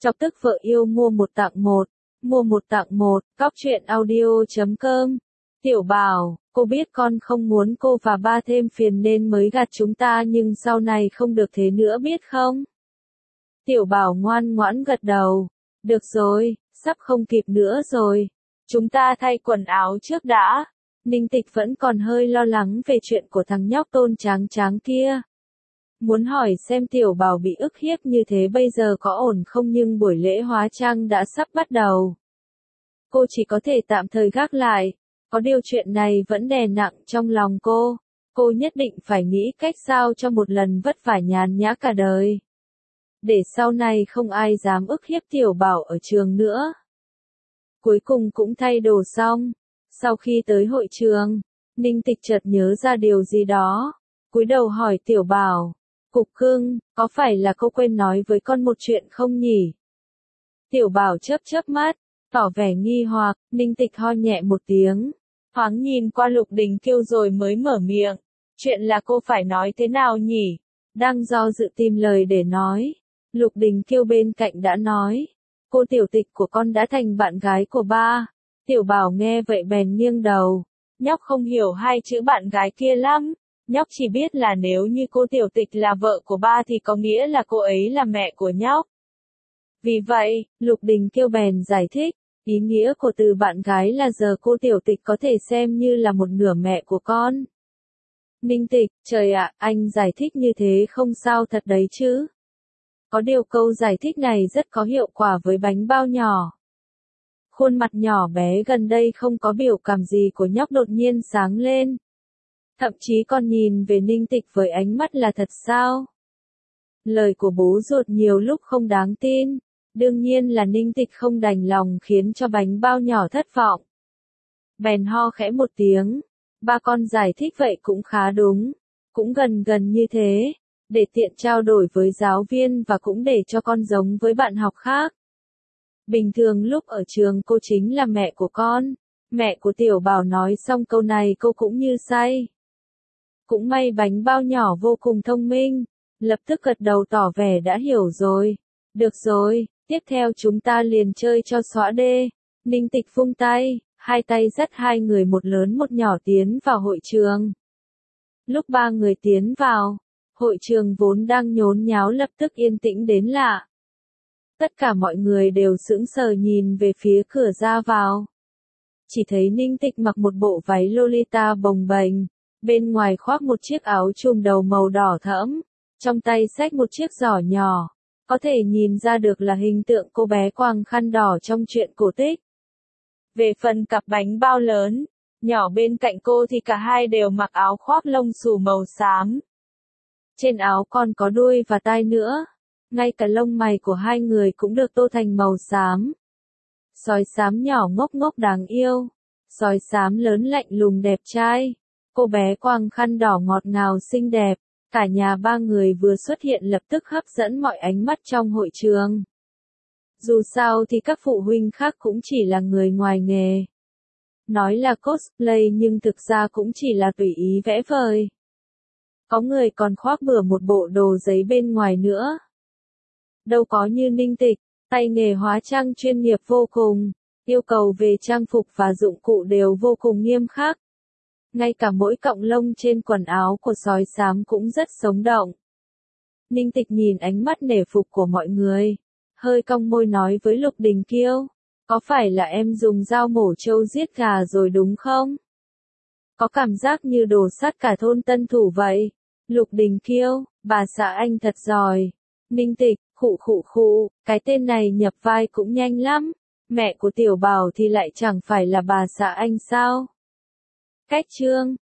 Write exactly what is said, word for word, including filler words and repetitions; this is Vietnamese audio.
Chọc tức vợ yêu mua một tặng một, mua một tặng một, cóc truyện audio chấm com. Tiểu Bảo, cô biết con không muốn cô và ba thêm phiền nên mới gạt chúng ta nhưng sau này không được thế nữa biết không? Tiểu Bảo ngoan ngoãn gật đầu. Được rồi, sắp không kịp nữa rồi. Chúng ta thay quần áo trước đã. Ninh Tịch vẫn còn hơi lo lắng về chuyện của thằng nhóc Tôn Tráng Tráng kia. Muốn hỏi xem Tiểu Bảo bị ức hiếp như thế bây giờ có ổn không nhưng buổi lễ hóa trang đã sắp bắt đầu. Cô chỉ có thể tạm thời gác lại. Có điều chuyện này vẫn đè nặng trong lòng cô. Cô nhất định phải nghĩ cách sao cho một lần vất vả nhàn nhã cả đời. Để sau này không ai dám ức hiếp Tiểu Bảo ở trường nữa. Cuối cùng cũng thay đồ xong. Sau khi tới hội trường, Ninh Tịch chợt nhớ ra điều gì đó. Cúi đầu hỏi Tiểu Bảo. Cục cưng, có phải là cô quên nói với con một chuyện không nhỉ? Tiểu Bảo chớp chớp mắt, tỏ vẻ nghi hoặc. Ninh Tịch ho nhẹ một tiếng. Thoáng nhìn qua Lục Đình Kiêu rồi mới mở miệng. Chuyện là cô phải nói thế nào nhỉ? Đang do dự tìm lời để nói. Lục Đình Kiêu bên cạnh đã nói. Cô tiểu tịch của con đã thành bạn gái của ba. Tiểu Bảo nghe vậy bèn nghiêng đầu. Nhóc không hiểu hai chữ bạn gái kia lắm. Nhóc chỉ biết là nếu như cô tiểu tịch là vợ của ba thì có nghĩa là cô ấy là mẹ của nhóc. Vì vậy, Lục Đình Kiêu bèn giải thích. Ý nghĩa của từ bạn gái là giờ cô tiểu tịch có thể xem như là một nửa mẹ của con. Ninh Tịch, trời ạ, anh giải thích như thế không sao thật đấy chứ. Có điều câu giải thích này rất có hiệu quả với bánh bao nhỏ. Khuôn mặt nhỏ bé gần đây không có biểu cảm gì của nhóc đột nhiên sáng lên. Thậm chí còn nhìn về Ninh Tịch với ánh mắt là thật sao? Lời của bố ruột nhiều lúc không đáng tin. Đương nhiên là Ninh Tịch không đành lòng khiến cho bánh bao nhỏ thất vọng. Bèn ho khẽ một tiếng. Ba con giải thích vậy cũng khá đúng. Cũng gần gần như thế. Để tiện trao đổi với giáo viên và cũng để cho con giống với bạn học khác. Bình thường lúc ở trường cô chính là mẹ của con. Mẹ của Tiểu Bảo nói xong câu này cô cũng như say. Cũng may bánh bao nhỏ vô cùng thông minh. Lập tức gật đầu tỏ vẻ đã hiểu rồi. Được rồi, tiếp theo chúng ta liền chơi cho xóa đê. Ninh Tịch vung tay, hai tay dắt hai người một lớn một nhỏ tiến vào hội trường. Lúc ba người tiến vào, hội trường vốn đang nhốn nháo lập tức yên tĩnh đến lạ. Tất cả mọi người đều sững sờ nhìn về phía cửa ra vào. Chỉ thấy Ninh Tịch mặc một bộ váy Lolita bồng bềnh, bên ngoài khoác một chiếc áo trùm đầu màu đỏ thẫm, trong tay xách một chiếc giỏ nhỏ, có thể nhìn ra được là hình tượng cô bé quàng khăn đỏ trong truyện cổ tích. Về phần cặp bánh bao lớn, nhỏ bên cạnh cô thì cả hai đều mặc áo khoác lông xù màu xám. Trên áo còn có đuôi và tai nữa. Ngay cả lông mày của hai người cũng được tô thành màu xám. Sói xám nhỏ ngốc ngốc đáng yêu. Sói xám lớn lạnh lùng đẹp trai. Cô bé quàng khăn đỏ ngọt ngào xinh đẹp. Cả nhà ba người vừa xuất hiện lập tức hấp dẫn mọi ánh mắt trong hội trường. Dù sao thì các phụ huynh khác cũng chỉ là người ngoài nghề. Nói là cosplay nhưng thực ra cũng chỉ là tùy ý vẽ vời. Có người còn khoác bừa một bộ đồ giấy bên ngoài nữa. Đâu có như Ninh Tịch, tay nghề hóa trang chuyên nghiệp vô cùng, yêu cầu về trang phục và dụng cụ đều vô cùng nghiêm khắc. Ngay cả mỗi cọng lông trên quần áo của sói xám cũng rất sống động. Ninh Tịch nhìn ánh mắt nể phục của mọi người, hơi cong môi nói với Lục Đình Kiêu, có phải là em dùng dao mổ trâu giết gà rồi đúng không? Có cảm giác như đổ sát cả thôn Tân Thủ vậy. Lục Đình Kiêu, bà xã anh thật giỏi. Ninh Tịch, khụ khụ khụ, cái tên này nhập vai cũng nhanh lắm. Mẹ của Tiểu Bảo thì lại chẳng phải là bà xã anh sao? Cách chương